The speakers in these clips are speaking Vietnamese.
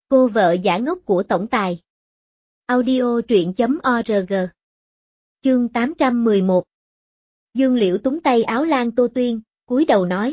Cô vợ giả ngốc của tổng tài. Audio truyện.org. Chương 811. Dương Liễu túng tay áo Lan Tô Tuyên, cúi đầu nói.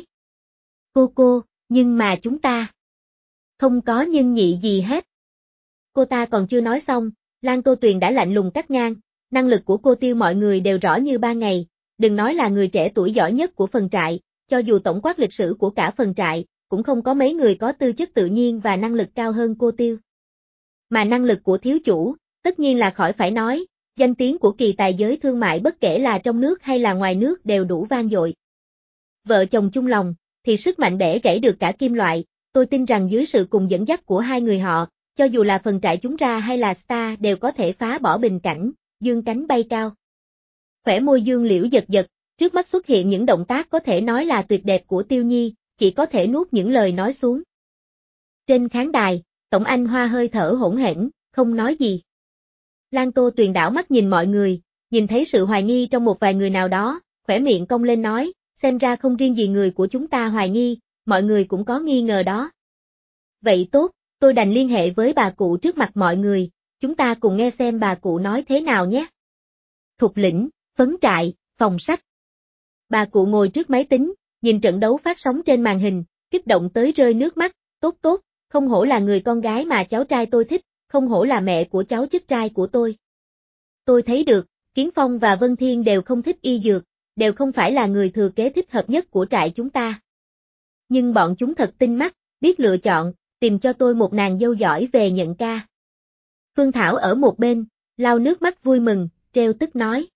Cô, nhưng mà chúng ta. Không có nhân nhị gì hết. Cô ta còn chưa nói xong, Lan Tô Tuyền đã lạnh lùng cắt ngang, năng lực của cô Tiêu mọi người đều rõ như ban ngày, đừng nói là người trẻ tuổi giỏi nhất của phần trại, cho dù tổng quát lịch sử của cả phần trại, cũng không có mấy người có tư chất tự nhiên và năng lực cao hơn cô Tiêu. Mà năng lực của thiếu chủ, tất nhiên là khỏi phải nói, danh tiếng của kỳ tài giới thương mại bất kể là trong nước hay là ngoài nước đều đủ vang dội. Vợ chồng chung lòng, thì sức mạnh bẻ gãy được cả kim loại, tôi tin rằng dưới sự cùng dẫn dắt của hai người họ, cho dù là phần trại chúng ra hay là Star đều có thể phá bỏ bình cảnh, dương cánh bay cao. Khỏe môi Dương Liễu giật giật, trước mắt xuất hiện những động tác có thể nói là tuyệt đẹp của Tiêu Nhi, chỉ có thể nuốt những lời nói xuống. Trên khán đài, Tổng Anh Hoa hơi thở hỗn hển, không nói gì. Lan Tô Tuyền đảo mắt nhìn mọi người, nhìn thấy sự hoài nghi trong một vài người nào đó, khỏe miệng cong lên nói, xem ra không riêng gì người của chúng ta hoài nghi, mọi người cũng có nghi ngờ đó. Vậy tốt, tôi đành liên hệ với bà cụ trước mặt mọi người, chúng ta cùng nghe xem bà cụ nói thế nào nhé. Thục lĩnh, phấn trại, phòng sách. Bà cụ ngồi trước máy tính, nhìn trận đấu phát sóng trên màn hình, kích động tới rơi nước mắt, tốt, không hổ là người con gái mà cháu trai tôi thích, không hổ là mẹ của cháu chức trai của tôi. Tôi thấy được, Kiến Phong và Vân Thiên đều không thích y dược, đều không phải là người thừa kế thích hợp nhất của trại chúng ta. Nhưng bọn chúng thật tinh mắt, biết lựa chọn, tìm cho tôi một nàng dâu giỏi về nhận ca. Phương Thảo ở một bên, lau nước mắt vui mừng, treo tức nói.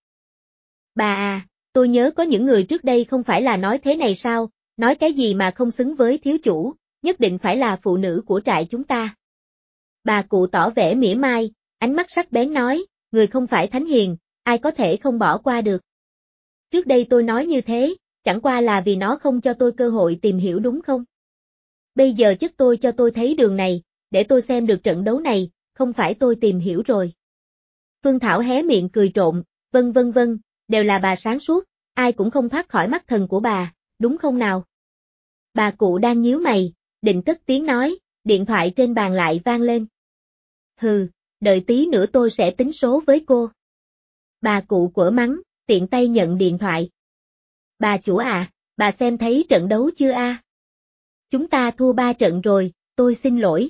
Bà à, tôi nhớ có những người trước đây không phải là nói thế này sao, nói cái gì mà không xứng với thiếu chủ, nhất định phải là phụ nữ của trại chúng ta. Bà cụ tỏ vẻ mỉa mai, ánh mắt sắc bén nói, người không phải thánh hiền, ai có thể không bỏ qua được. Trước đây tôi nói như thế, chẳng qua là vì nó không cho tôi cơ hội tìm hiểu đúng không? Bây giờ chất tôi cho tôi thấy đường này, để tôi xem được trận đấu này, không phải tôi tìm hiểu rồi. Phương Thảo hé miệng cười trộn, vâng, đều là bà sáng suốt, ai cũng không thoát khỏi mắt thần của bà, đúng không nào? Bà cụ đang nhíu mày, định cất tiếng nói, điện thoại trên bàn lại vang lên. Hừ, đợi tí nữa tôi sẽ tính số với cô. Bà cụ quở mắng, tiện tay nhận điện thoại. Bà chủ à, bà xem thấy trận đấu chưa a? Chúng ta thua 3 trận rồi, tôi xin lỗi.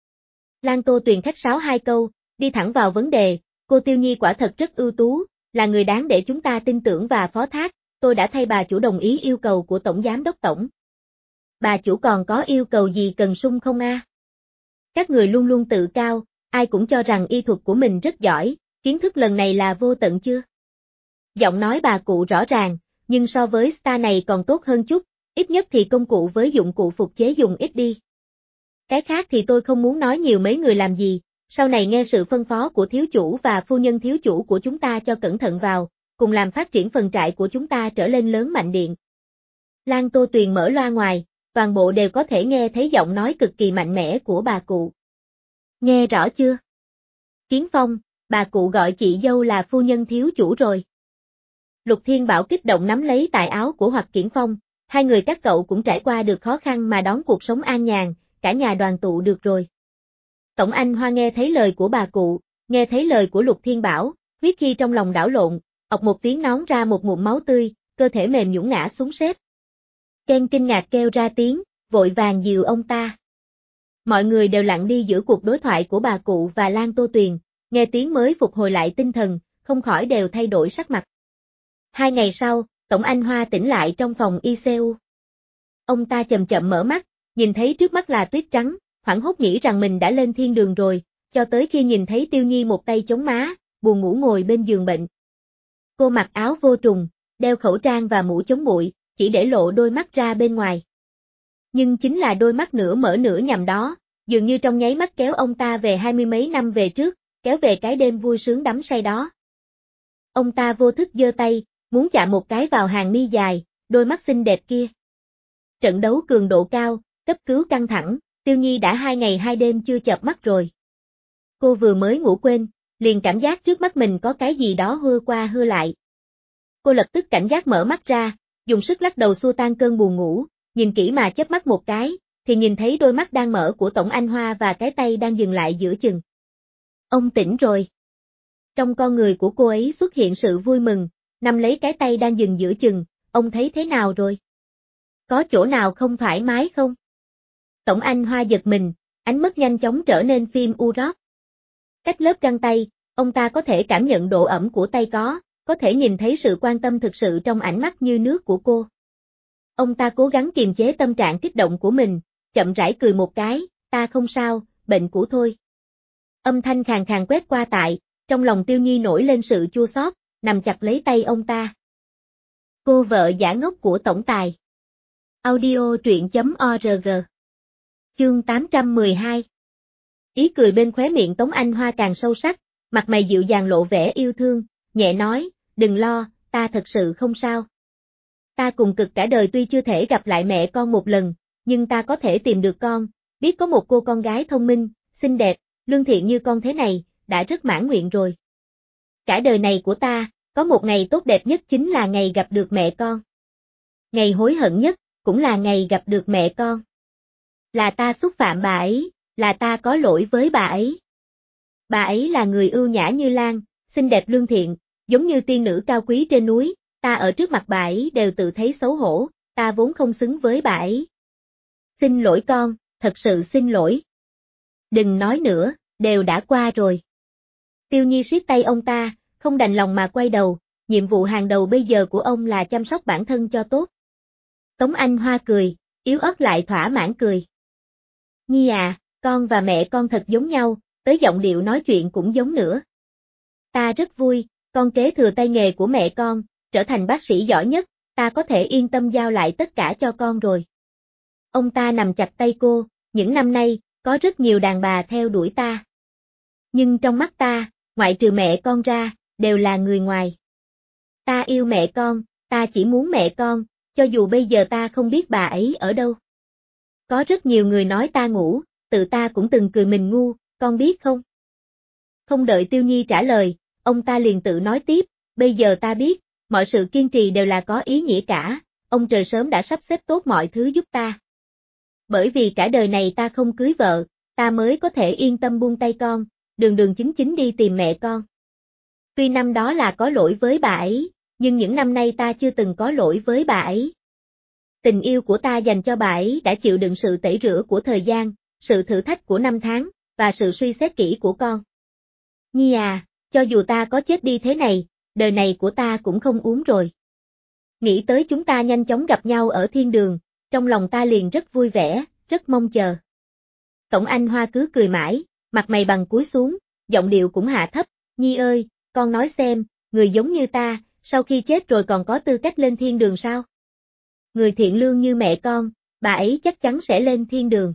Lan Tô Tuyền khách sáo 2 câu, đi thẳng vào vấn đề, cô Tiêu Nhi quả thật rất ưu tú, là người đáng để chúng ta tin tưởng và phó thác, tôi đã thay bà chủ đồng ý yêu cầu của Tổng Giám Đốc Tổng. Bà chủ còn có yêu cầu gì cần sung không a? Các người luôn luôn tự cao, ai cũng cho rằng y thuật của mình rất giỏi, kiến thức lần này là vô tận chưa? Giọng nói bà cụ rõ ràng, nhưng so với Star này còn tốt hơn chút, ít nhất thì công cụ với dụng cụ phục chế dùng ít đi. Cái khác thì tôi không muốn nói nhiều mấy người làm gì, sau này nghe sự phân phó của thiếu chủ và phu nhân thiếu chủ của chúng ta cho cẩn thận vào, cùng làm phát triển phần trại của chúng ta trở lên lớn mạnh điện. Lan Tô Tuyền mở loa ngoài, toàn bộ đều có thể nghe thấy giọng nói cực kỳ mạnh mẽ của bà cụ. Nghe rõ chưa? Kiến Phong, bà cụ gọi chị dâu là phu nhân thiếu chủ rồi. Lục Thiên Bảo kích động nắm lấy tài áo của Hoặc Kiển Phong, hai người các cậu cũng trải qua được khó khăn mà đón cuộc sống an nhàn, cả nhà đoàn tụ được rồi. Tổng Anh Hoa nghe thấy lời của bà cụ, nghe thấy lời của Lục Thiên Bảo, huyết khi trong lòng đảo lộn, ọc một tiếng nón ra một ngụm máu tươi, cơ thể mềm nhũn ngã xuống xếp. Ken kinh ngạc kêu ra tiếng, vội vàng dìu ông ta. Mọi người đều lặng đi giữa cuộc đối thoại của bà cụ và Lan Tô Tuyền, nghe tiếng mới phục hồi lại tinh thần, không khỏi đều thay đổi sắc mặt. 2 ngày sau, Tổng Anh Hoa tỉnh lại trong phòng ICU. Ông ta chậm chậm mở mắt, nhìn thấy trước mắt là tuyết trắng, hoảng hốt nghĩ rằng mình đã lên thiên đường rồi, cho tới khi nhìn thấy Tiêu Nhi một tay chống má, buồn ngủ ngồi bên giường bệnh. Cô mặc áo vô trùng, đeo khẩu trang và mũ chống bụi, chỉ để lộ đôi mắt ra bên ngoài. Nhưng chính là đôi mắt nửa mở nửa nhắm đó, dường như trong nháy mắt kéo ông ta về 20 mấy năm về trước, kéo về cái đêm vui sướng đắm say đó. Ông ta vô thức giơ tay, muốn chạm một cái vào hàng mi dài, đôi mắt xinh đẹp kia. Trận đấu cường độ cao, cấp cứu căng thẳng, Tiêu Nhi đã 2 ngày 2 đêm chưa chợp mắt rồi. Cô vừa mới ngủ quên, liền cảm giác trước mắt mình có cái gì đó hưa qua hưa lại. Cô lập tức cảnh giác mở mắt ra, dùng sức lắc đầu xua tan cơn buồn ngủ, nhìn kỹ mà chớp mắt một cái, thì nhìn thấy đôi mắt đang mở của Tổng Anh Hoa và cái tay đang dừng lại giữa chừng. Ông tỉnh rồi. Trong con người của cô ấy xuất hiện sự vui mừng, nắm lấy cái tay đang dừng giữa chừng, ông thấy thế nào rồi? Có chỗ nào không thoải mái không? Tổng Anh Hoa giật mình, ánh mắt nhanh chóng trở nên phim Urok. Cách lớp găng tay, ông ta có thể cảm nhận độ ẩm của tay có thể nhìn thấy sự quan tâm thực sự trong ánh mắt như nước của cô. Ông ta cố gắng kiềm chế tâm trạng kích động của mình, chậm rãi cười một cái, ta không sao, bệnh cũ thôi. Âm thanh khàn khàn quét qua trong lòng Tiêu Nhi nổi lên sự chua xót, nằm chặt lấy tay ông ta. Cô vợ giả ngốc của tổng tài. Audio truyện.org. Chương 812. Ý cười bên khóe miệng Tống Anh Hoa càng sâu sắc, mặt mày dịu dàng lộ vẻ yêu thương, nhẹ nói, đừng lo, ta thật sự không sao. Ta cùng cực cả đời tuy chưa thể gặp lại mẹ con một lần, nhưng ta có thể tìm được con, biết có một cô con gái thông minh, xinh đẹp, lương thiện như con thế này, đã rất mãn nguyện rồi. Cả đời này của ta, có một ngày tốt đẹp nhất chính là ngày gặp được mẹ con. Ngày hối hận nhất, cũng là ngày gặp được mẹ con. Là ta xúc phạm bà ấy, là ta có lỗi với bà ấy. Bà ấy là người ưu nhã như lan, xinh đẹp lương thiện, giống như tiên nữ cao quý trên núi, ta ở trước mặt bà ấy đều tự thấy xấu hổ, ta vốn không xứng với bà ấy. Xin lỗi con, thật sự xin lỗi. Đừng nói nữa, đều đã qua rồi. Tiêu Nhi siết tay ông ta, không đành lòng mà quay đầu, nhiệm vụ hàng đầu bây giờ của ông là chăm sóc bản thân cho tốt. Tống Anh Hoa cười, yếu ớt lại thỏa mãn cười. Nhi à, con và mẹ con thật giống nhau, tới giọng điệu nói chuyện cũng giống nữa. Ta rất vui, con kế thừa tay nghề của mẹ con, trở thành bác sĩ giỏi nhất, ta có thể yên tâm giao lại tất cả cho con rồi. Ông ta nằm chặt tay cô, những năm nay, có rất nhiều đàn bà theo đuổi ta. Nhưng trong mắt ta, ngoại trừ mẹ con ra, đều là người ngoài. Ta yêu mẹ con, ta chỉ muốn mẹ con, cho dù bây giờ ta không biết bà ấy ở đâu. Có rất nhiều người nói ta ngủ, tự ta cũng từng cười mình ngu, con biết không? Không đợi Tiêu Nhi trả lời, ông ta liền tự nói tiếp, bây giờ ta biết, mọi sự kiên trì đều là có ý nghĩa cả, ông trời sớm đã sắp xếp tốt mọi thứ giúp ta. Bởi vì cả đời này ta không cưới vợ, ta mới có thể yên tâm buông tay con, đường đường chính chính đi tìm mẹ con. Tuy năm đó là có lỗi với bà ấy, nhưng những năm nay ta chưa từng có lỗi với bà ấy. Tình yêu của ta dành cho bà ấy đã chịu đựng sự tẩy rửa của thời gian, sự thử thách của năm tháng, và sự suy xét kỹ của con. Nhi à, cho dù ta có chết đi thế này, đời này của ta cũng không uống rồi. Nghĩ tới chúng ta nhanh chóng gặp nhau ở thiên đường, trong lòng ta liền rất vui vẻ, rất mong chờ. Tổng Anh Hoa cứ cười mãi, mặt mày bằng cúi xuống, giọng điệu cũng hạ thấp, Nhi ơi, con nói xem, người giống như ta, sau khi chết rồi còn có tư cách lên thiên đường sao? Người thiện lương như mẹ con, bà ấy chắc chắn sẽ lên thiên đường.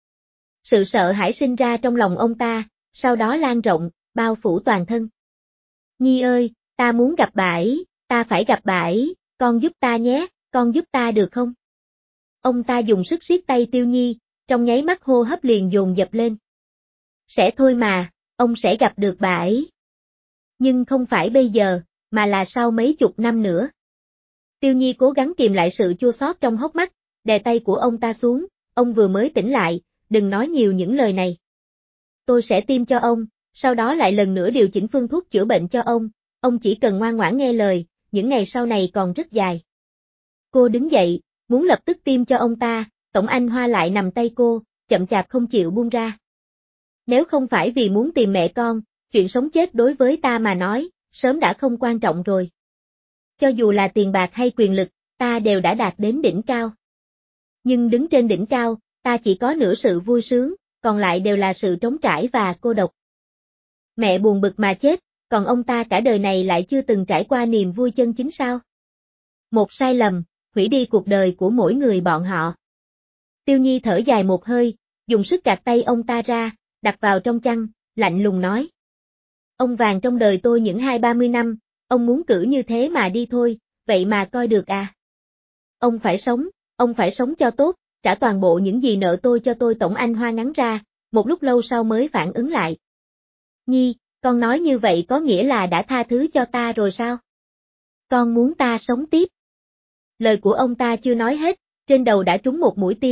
Sự sợ hãi sinh ra trong lòng ông ta, sau đó lan rộng, bao phủ toàn thân. Nhi ơi, ta muốn gặp bà ấy, ta phải gặp bà ấy, con giúp ta nhé, con giúp ta được không? Ông ta dùng sức siết tay Tiêu Nhi, trong nháy mắt hô hấp liền dồn dập lên. Sẽ thôi mà, ông sẽ gặp được bà ấy. Nhưng không phải bây giờ, mà là sau mấy chục năm nữa. Tiêu Nhi cố gắng kìm lại sự chua xót trong hốc mắt, đè tay của ông ta xuống, ông vừa mới tỉnh lại, đừng nói nhiều những lời này. Tôi sẽ tiêm cho ông, sau đó lại lần nữa điều chỉnh phương thuốc chữa bệnh cho ông chỉ cần ngoan ngoãn nghe lời, những ngày sau này còn rất dài. Cô đứng dậy, muốn lập tức tiêm cho ông ta, Tổng Anh Hoa lại nằm tay cô, chậm chạp không chịu buông ra. Nếu không phải vì muốn tìm mẹ con, chuyện sống chết đối với ta mà nói, sớm đã không quan trọng rồi. Cho dù là tiền bạc hay quyền lực, ta đều đã đạt đến đỉnh cao. Nhưng đứng trên đỉnh cao, ta chỉ có nửa sự vui sướng, còn lại đều là sự trống trải và cô độc. Mẹ buồn bực mà chết, còn ông ta cả đời này lại chưa từng trải qua niềm vui chân chính sao? Một sai lầm, hủy đi cuộc đời của mỗi người bọn họ. Tiêu Nhi thở dài một hơi, dùng sức gạt tay ông ta ra, đặt vào trong chăn, lạnh lùng nói. Ông vàng trong đời tôi những 20-30 năm, ông muốn cử như thế mà đi thôi, vậy mà coi được à? Ông phải sống cho tốt, trả toàn bộ những gì nợ tôi cho tôi. Tổng Anh Hoa ngắn ra, một lúc lâu sau mới phản ứng lại. Nhi, con nói như vậy có nghĩa là đã tha thứ cho ta rồi sao? Con muốn ta sống tiếp. Lời của ông ta chưa nói hết, trên đầu đã trúng một mũi tim,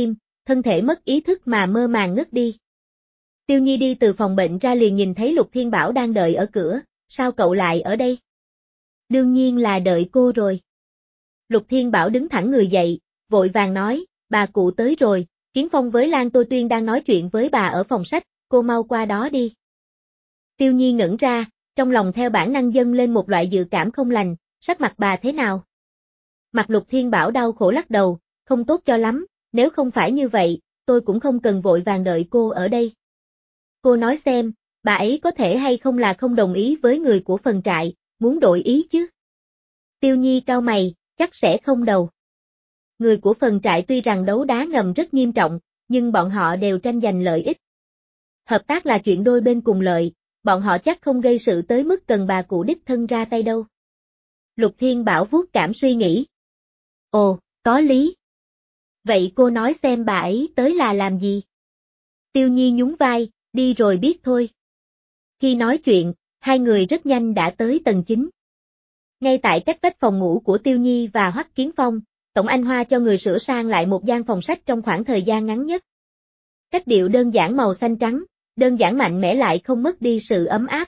thân thể mất ý thức mà mơ màng ngất đi. Tiêu Nhi đi từ phòng bệnh ra liền nhìn thấy Lục Thiên Bảo đang đợi ở cửa, sao cậu lại ở đây? Đương nhiên là đợi cô rồi. Lục Thiên Bảo đứng thẳng người dậy, vội vàng nói, bà cụ tới rồi, Kiến Phong với Lan Tô Tuyên đang nói chuyện với bà ở phòng sách, cô mau qua đó đi. Tiêu Nhi ngẩn ra, trong lòng theo bản năng dâng lên một loại dự cảm không lành, sắc mặt bà thế nào? Mặt Lục Thiên Bảo đau khổ lắc đầu, không tốt cho lắm, nếu không phải như vậy, tôi cũng không cần vội vàng đợi cô ở đây. Cô nói xem, bà ấy có thể hay không là không đồng ý với người của phần trại, muốn đổi ý chứ? Tiêu Nhi cau mày, chắc sẽ không đâu. Người của phần trại tuy rằng đấu đá ngầm rất nghiêm trọng, nhưng bọn họ đều tranh giành lợi ích. Hợp tác là chuyện đôi bên cùng lợi, bọn họ chắc không gây sự tới mức cần bà cụ đích thân ra tay đâu. Lục Thiên Bảo vuốt cảm suy nghĩ. Ồ, có lý. Vậy cô nói xem bà ấy tới là làm gì? Tiêu Nhi nhún vai, đi rồi biết thôi. Khi nói chuyện, hai người rất nhanh đã tới tầng 9. Ngay tại cách vách phòng ngủ của Tiêu Nhi và Hoắc Kiến Phong, Tổng Anh Hoa cho người sửa sang lại một gian phòng sách trong khoảng thời gian ngắn nhất. Cách điệu đơn giản màu xanh trắng, đơn giản mạnh mẽ lại không mất đi sự ấm áp.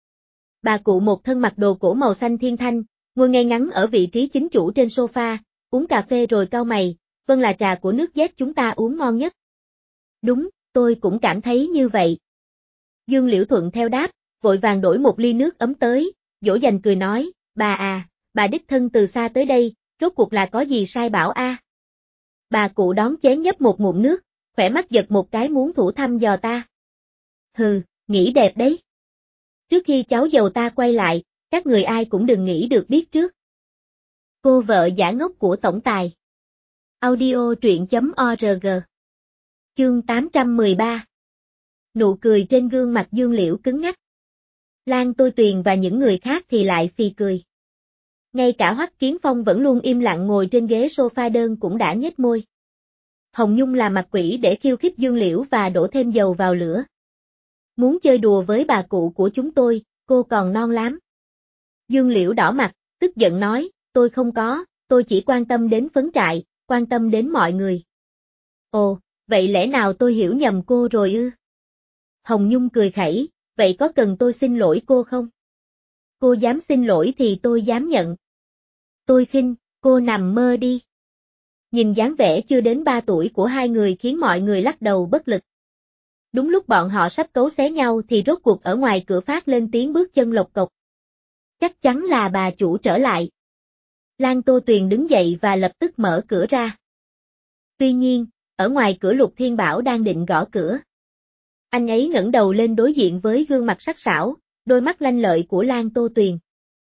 Bà cụ một thân mặc đồ cổ màu xanh thiên thanh, ngồi ngay ngắn ở vị trí chính chủ trên sofa, uống cà phê rồi cau mày, vâng là trà của nước Z chúng ta uống ngon nhất. Đúng, tôi cũng cảm thấy như vậy. Dương Liễu Thuận theo đáp, vội vàng đổi một ly nước ấm tới, dỗ dành cười nói, bà à, bà đích thân từ xa tới đây, rốt cuộc là có gì sai bảo a? Bà cụ đón chén nhấp một ngụm nước, khỏe mắt giật một cái muốn thủ thăm dò ta. Hừ, nghĩ đẹp đấy. Trước khi cháu dâu ta quay lại, các người ai cũng đừng nghĩ được biết trước. Cô vợ giả ngốc của tổng tài. Audio truyện.org. Chương 813. Nụ cười trên gương mặt Dương Liễu cứng ngắc. Lan Tôi Tuyền và những người khác thì lại phì cười. Ngay cả Hoắc Kiến Phong vẫn luôn im lặng ngồi trên ghế sofa đơn cũng đã nhếch môi. Hồng Nhung là mặt quỷ để khiêu khích Dương Liễu và đổ thêm dầu vào lửa. Muốn chơi đùa với bà cụ của chúng tôi, cô còn non lắm. Dương Liễu đỏ mặt, tức giận nói, tôi không có, tôi chỉ quan tâm đến phấn trại, quan tâm đến mọi người. Ồ, vậy lẽ nào tôi hiểu nhầm cô rồi ư? Hồng Nhung cười khẩy, vậy có cần tôi xin lỗi cô không? Cô dám xin lỗi thì tôi dám nhận. Tôi khinh, cô nằm mơ đi. Nhìn dáng vẻ chưa đến 3 tuổi của hai người khiến mọi người lắc đầu bất lực. Đúng lúc bọn họ sắp cấu xé nhau thì rốt cuộc ở ngoài cửa phát lên tiếng bước chân lộc cộc. Chắc chắn là bà chủ trở lại. Lan Tô Tuyền đứng dậy và lập tức mở cửa ra. Tuy nhiên, ở ngoài cửa Lục Thiên Bảo đang định gõ cửa. Anh ấy ngẩng đầu lên đối diện với gương mặt sắc sảo, đôi mắt lanh lợi của Lan Tô Tuyền.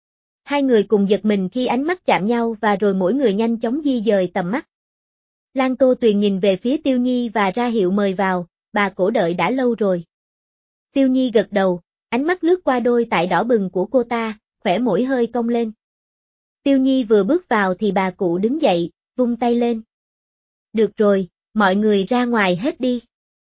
Hai người cùng giật mình khi ánh mắt chạm nhau và rồi mỗi người nhanh chóng di dời tầm mắt. Lan Tô Tuyền nhìn về phía Tiêu Nhi và ra hiệu mời vào, bà cổ đợi đã lâu rồi. Tiêu Nhi gật đầu, ánh mắt lướt qua đôi tại đỏ bừng của cô ta, khỏe mũi hơi cong lên. Tiêu Nhi vừa bước vào thì bà cụ đứng dậy, vung tay lên. Được rồi, mọi người ra ngoài hết đi.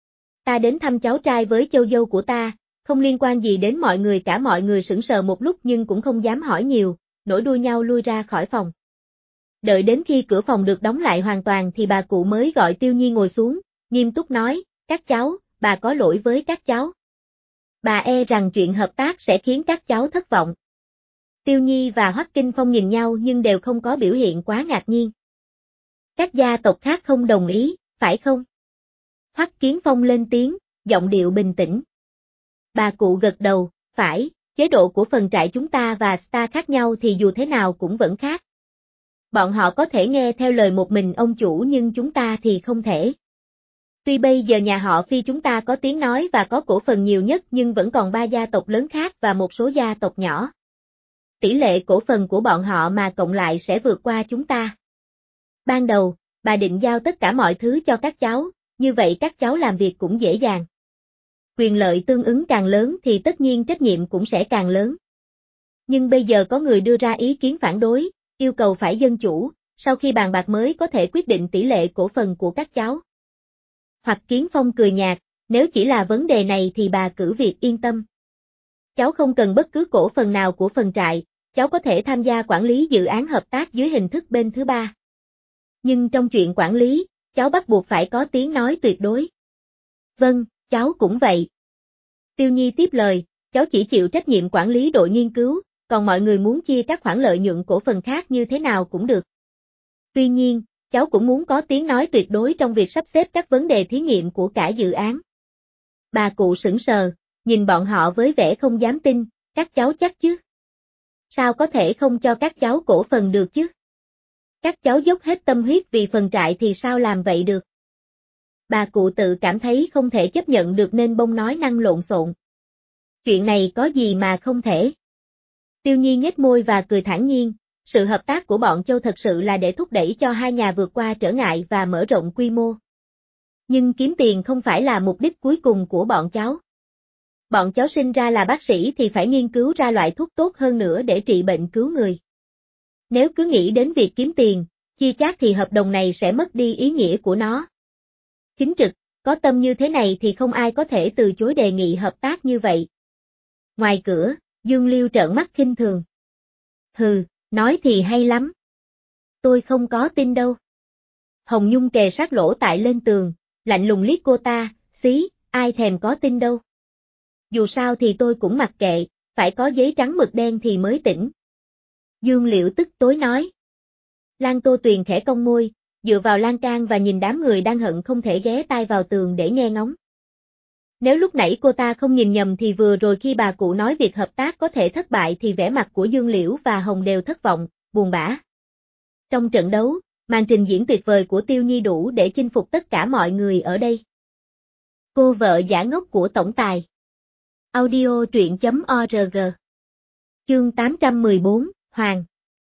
Ta đến thăm cháu trai với châu dâu của ta, không liên quan gì đến mọi người cả. Mọi người sững sờ một lúc nhưng cũng không dám hỏi nhiều, nổi đuôi nhau lui ra khỏi phòng. Đợi đến khi cửa phòng được đóng lại hoàn toàn thì bà cụ mới gọi Tiêu Nhi ngồi xuống, nghiêm túc nói, các cháu, bà có lỗi với các cháu. Bà e rằng chuyện hợp tác sẽ khiến các cháu thất vọng. Tiêu Nhi và Hoắc Kinh Phong nhìn nhau nhưng đều không có biểu hiện quá ngạc nhiên. Các gia tộc khác không đồng ý, phải không? Hoắc Kiến Phong lên tiếng, giọng điệu bình tĩnh. Bà cụ gật đầu, phải, chế độ của phần trại chúng ta và Star khác nhau thì dù thế nào cũng vẫn khác. Bọn họ có thể nghe theo lời một mình ông chủ nhưng chúng ta thì không thể. Tuy bây giờ nhà họ Phi chúng ta có tiếng nói và có cổ phần nhiều nhất nhưng vẫn còn 3 gia tộc lớn khác và một số gia tộc nhỏ. Tỷ lệ cổ phần của bọn họ mà cộng lại sẽ vượt qua chúng ta. Ban đầu, bà định giao tất cả mọi thứ cho các cháu, như vậy các cháu làm việc cũng dễ dàng. Quyền lợi tương ứng càng lớn thì tất nhiên trách nhiệm cũng sẽ càng lớn. Nhưng bây giờ có người đưa ra ý kiến phản đối, yêu cầu phải dân chủ, sau khi bàn bạc mới có thể quyết định tỷ lệ cổ phần của các cháu. Hoắc Kiến Phong cười nhạt, nếu chỉ là vấn đề này thì bà cử việc yên tâm. Cháu không cần bất cứ cổ phần nào của phần trại, cháu có thể tham gia quản lý dự án hợp tác dưới hình thức bên thứ ba. Nhưng trong chuyện quản lý, cháu bắt buộc phải có tiếng nói tuyệt đối. Vâng, cháu cũng vậy. Tiêu Nhi tiếp lời, cháu chỉ chịu trách nhiệm quản lý đội nghiên cứu, còn mọi người muốn chia các khoản lợi nhuận cổ phần khác như thế nào cũng được. Tuy nhiên, cháu cũng muốn có tiếng nói tuyệt đối trong việc sắp xếp các vấn đề thí nghiệm của cả dự án. Bà cụ sững sờ, nhìn bọn họ với vẻ không dám tin, các cháu chắc chứ? Sao có thể không cho các cháu cổ phần được chứ? Các cháu dốc hết tâm huyết vì phần trại thì sao làm vậy được? Bà cụ tự cảm thấy không thể chấp nhận được nên bông nói năng lộn xộn. Chuyện này có gì mà không thể? Tiêu Nhi nhếch môi và cười thản nhiên, sự hợp tác của bọn Châu thật sự là để thúc đẩy cho hai nhà vượt qua trở ngại và mở rộng quy mô. Nhưng kiếm tiền không phải là mục đích cuối cùng của bọn cháu. Bọn cháu sinh ra là bác sĩ thì phải nghiên cứu ra loại thuốc tốt hơn nữa để trị bệnh cứu người. Nếu cứ nghĩ đến việc kiếm tiền, chia chác thì hợp đồng này sẽ mất đi ý nghĩa của nó. Chính trực, có tâm như thế này thì không ai có thể từ chối đề nghị hợp tác như vậy. Ngoài cửa, Dương Liêu trợn mắt khinh thường. Hừ, nói thì hay lắm. Tôi không có tin đâu. Hồng Nhung kề sát lỗ tai lên tường, lạnh lùng liếc cô ta, xí, ai thèm có tin đâu. Dù sao thì tôi cũng mặc kệ, phải có giấy trắng mực đen thì mới tỉnh. Dương Liễu tức tối nói. Lan Tô Tuyền khẽ cong môi, dựa vào lan can và nhìn đám người đang hận không thể ghé tai vào tường để nghe ngóng. Nếu lúc nãy cô ta không nhìn nhầm thì vừa rồi khi bà cụ nói việc hợp tác có thể thất bại thì vẻ mặt của Dương Liễu và Hồng đều thất vọng, buồn bã. Trong trận đấu, màn trình diễn tuyệt vời của Tiêu Nhi đủ để chinh phục tất cả mọi người ở đây. Cô vợ giả ngốc của tổng tài. Audio truyện.org. Chương 814, Hoàng.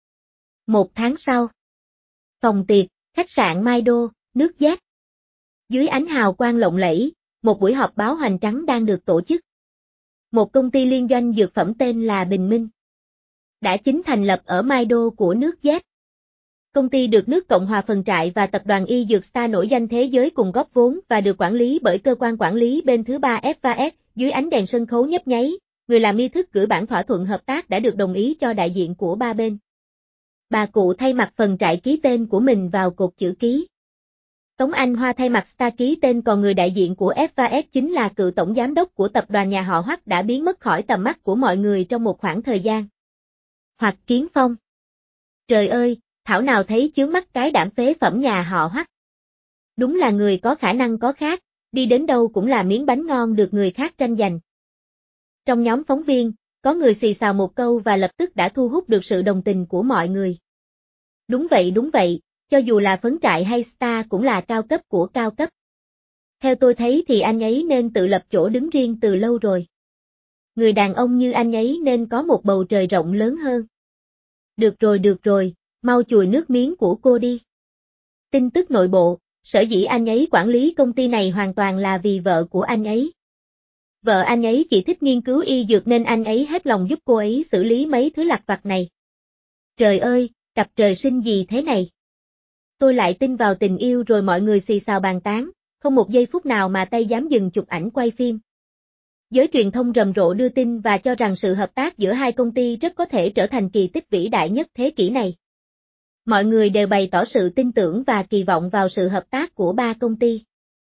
1 tháng sau. Phòng tiệc, khách sạn Mai Đô, nước Giác. Dưới ánh hào quang lộng lẫy, một buổi họp báo hoành tráng đang được tổ chức. Một công ty liên doanh dược phẩm tên là Bình Minh đã chính thành lập ở Mai Đô của nước Giác. Công ty được nước Cộng hòa Phần Trại và tập đoàn Y Dược Star nổi danh thế giới cùng góp vốn và được quản lý bởi cơ quan quản lý bên thứ ba FAS. Dưới ánh đèn sân khấu nhấp nháy, người làm nghi thức gửi bản thỏa thuận hợp tác đã được đồng ý cho đại diện của ba bên. Bà cụ thay mặt Phần Trại ký tên của mình vào cột chữ ký. Tống Anh Hoa thay mặt Star ký tên, còn người đại diện của FAS chính là cựu tổng giám đốc của tập đoàn nhà họ Hoắc đã biến mất khỏi tầm mắt của mọi người trong một khoảng thời gian. Hoắc Kiến Phong. Trời ơi, thảo nào thấy chướng mắt cái đảm phế phẩm nhà họ Hoắc. Đúng là người có khả năng có khác, đi đến đâu cũng là miếng bánh ngon được người khác tranh giành. Trong nhóm phóng viên, có người xì xào một câu và lập tức đã thu hút được sự đồng tình của mọi người. Đúng vậy, cho dù là Phấn Trại hay Star cũng là cao cấp của cao cấp. Theo tôi thấy thì anh ấy nên tự lập chỗ đứng riêng từ lâu rồi. Người đàn ông như anh ấy nên có một bầu trời rộng lớn hơn. Được rồi, mau chùi nước miếng của cô đi. Tin tức nội bộ, sở dĩ anh ấy quản lý công ty này hoàn toàn là vì vợ của anh ấy. Vợ anh ấy chỉ thích nghiên cứu y dược nên anh ấy hết lòng giúp cô ấy xử lý mấy thứ lặt vặt này. Trời ơi, cặp trời sinh gì thế này? Tôi lại tin vào tình yêu rồi. Mọi người xì xào bàn tán, không một giây phút nào mà tay dám dừng chụp ảnh quay phim. Giới truyền thông rầm rộ đưa tin và cho rằng sự hợp tác giữa hai công ty rất có thể trở thành kỳ tích vĩ đại nhất thế kỷ này. Mọi người đều bày tỏ sự tin tưởng và kỳ vọng vào sự hợp tác của ba công ty.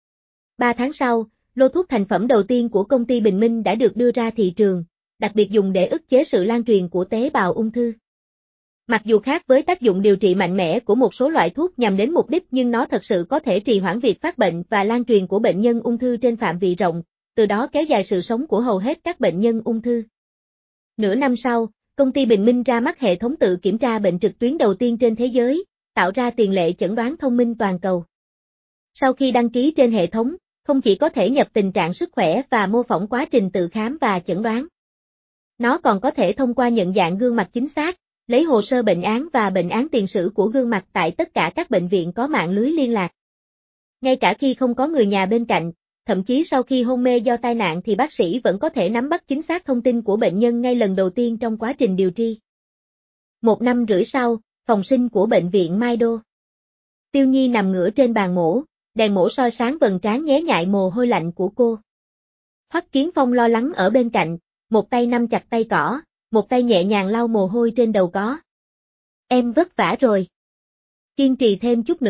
3 tháng sau, lô thuốc thành phẩm đầu tiên của công ty Bình Minh đã được đưa ra thị trường, đặc biệt dùng để ức chế sự lan truyền của tế bào ung thư. Mặc dù khác với tác dụng điều trị mạnh mẽ của một số loại thuốc nhằm đến mục đích, nhưng nó thật sự có thể trì hoãn việc phát bệnh và lan truyền của bệnh nhân ung thư trên phạm vi rộng, từ đó kéo dài sự sống của hầu hết các bệnh nhân ung thư. Nửa năm sau, công ty Bình Minh ra mắt hệ thống tự kiểm tra bệnh trực tuyến đầu tiên trên thế giới, tạo ra tiền lệ chẩn đoán thông minh toàn cầu. Sau khi đăng ký trên hệ thống, không chỉ có thể nhập tình trạng sức khỏe và mô phỏng quá trình tự khám và chẩn đoán. Nó còn có thể thông qua nhận dạng gương mặt chính xác, lấy hồ sơ bệnh án và bệnh án tiền sử của gương mặt tại tất cả các bệnh viện có mạng lưới liên lạc. Ngay cả khi không có người nhà bên cạnh, thậm chí sau khi hôn mê do tai nạn thì bác sĩ vẫn có thể nắm bắt chính xác thông tin của bệnh nhân ngay lần đầu tiên trong quá trình điều trị. 1 năm rưỡi sau, phòng sinh của bệnh viện Mai Đô. Tiêu Nhi nằm ngửa trên bàn mổ, đèn mổ soi sáng vầng trán nhé nhại mồ hôi lạnh của cô. Hoắc Kiến Phong lo lắng ở bên cạnh, một tay nắm chặt tay cỏ, một tay nhẹ nhàng lau mồ hôi trên đầu có. Em vất vả rồi. Kiên trì thêm chút nữa,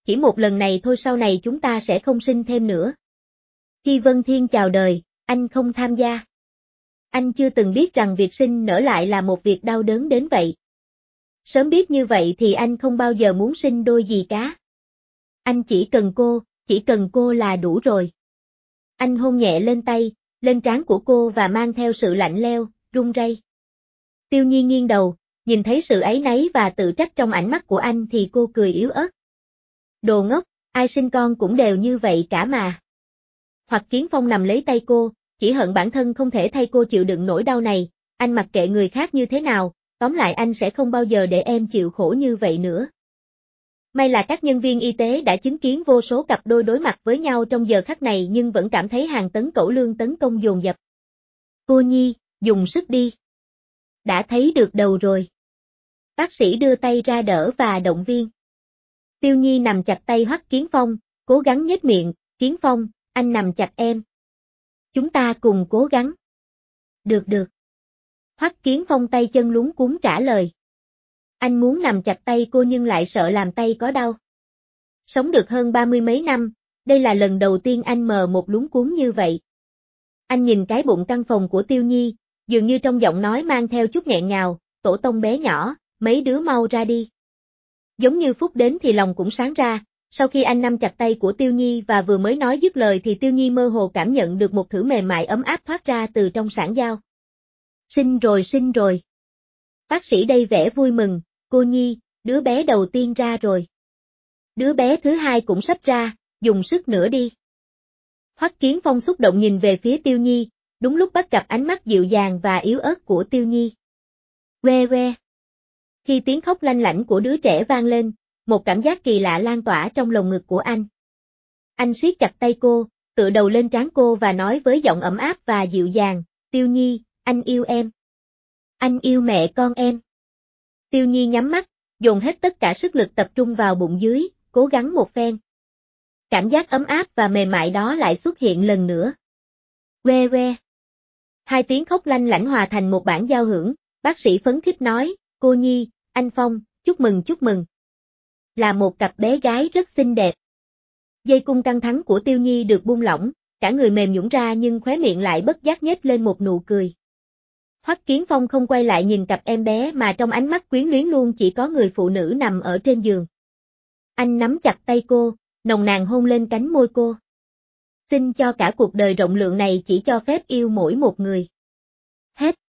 chỉ một lần này thôi, sau này chúng ta sẽ không sinh thêm nữa. Khi Vân Thiên chào đời, anh không tham gia. Anh chưa từng biết rằng việc sinh nở lại là một việc đau đớn đến vậy. Sớm biết như vậy thì anh không bao giờ muốn sinh đôi gì cả. Anh chỉ cần cô là đủ rồi. Anh hôn nhẹ lên tay, lên trán của cô và mang theo sự lạnh lẽo, run rẩy. Tiêu Nhi nghiêng đầu, nhìn thấy sự áy náy và tự trách trong ánh mắt của anh thì cô cười yếu ớt. Đồ ngốc, ai sinh con cũng đều như vậy cả mà. Hoặc Kiến Phong nằm lấy tay cô, chỉ hận bản thân không thể thay cô chịu đựng nỗi đau này, anh mặc kệ người khác như thế nào, tóm lại anh sẽ không bao giờ để em chịu khổ như vậy nữa. May là các nhân viên y tế đã chứng kiến vô số cặp đôi đối mặt với nhau trong giờ khắc này nhưng vẫn cảm thấy hàng tấn cẩu lương tấn công dồn dập. Cô Nhi, dùng sức đi. Đã thấy được đầu rồi. Bác sĩ đưa tay ra đỡ và động viên. Tiêu Nhi nằm chặt tay Hoắc Kiến Phong, cố gắng nhếch miệng, Kiến Phong, anh nằm chặt em. Chúng ta cùng cố gắng. Được. Hoắc Kiến Phong tay chân luống cuống trả lời. Anh muốn nằm chặt tay cô nhưng lại sợ làm tay có đau. Sống được hơn 30 mấy năm, đây là lần đầu tiên anh mờ một luống cuống như vậy. Anh nhìn cái bụng căng phồng của Tiêu Nhi, dường như trong giọng nói mang theo chút nghẹn ngào, tổ tông bé nhỏ, mấy đứa mau ra đi. Giống như phút đến thì lòng cũng sáng ra, sau khi anh nắm chặt tay của Tiêu Nhi và vừa mới nói dứt lời thì Tiêu Nhi mơ hồ cảm nhận được một thử mềm mại ấm áp thoát ra từ trong sản giao. Sinh rồi. Bác sĩ đây vẻ vui mừng, cô Nhi, đứa bé đầu tiên ra rồi. Đứa bé thứ hai cũng sắp ra, dùng sức nữa đi. Hoắc Kiến Phong xúc động nhìn về phía Tiêu Nhi, đúng lúc bắt gặp ánh mắt dịu dàng và yếu ớt của Tiêu Nhi. Que. Khi tiếng khóc lanh lảnh của đứa trẻ vang lên, một cảm giác kỳ lạ lan tỏa trong lồng ngực của anh. Anh siết chặt tay cô, tựa đầu lên trán cô và nói với giọng ấm áp và dịu dàng, Tiêu Nhi, anh yêu em. Anh yêu mẹ con em. Tiêu Nhi nhắm mắt, dồn hết tất cả sức lực tập trung vào bụng dưới, cố gắng một phen. Cảm giác ấm áp và mềm mại đó lại xuất hiện lần nữa. Que. Hai tiếng khóc lanh lảnh hòa thành một bản giao hưởng, bác sĩ phấn khích nói, cô Nhi, anh Phong, chúc mừng. Là một cặp bé gái rất xinh đẹp. Dây cung căng thẳng của Tiêu Nhi được buông lỏng, cả người mềm nhũn ra nhưng khóe miệng lại bất giác nhếch lên một nụ cười. Hoắc Kiến Phong không quay lại nhìn cặp em bé mà trong ánh mắt quyến luyến luôn chỉ có người phụ nữ nằm ở trên giường. Anh nắm chặt tay cô, nồng nàn hôn lên cánh môi cô. Xin cho cả cuộc đời rộng lượng này chỉ cho phép yêu mỗi một người. Hết.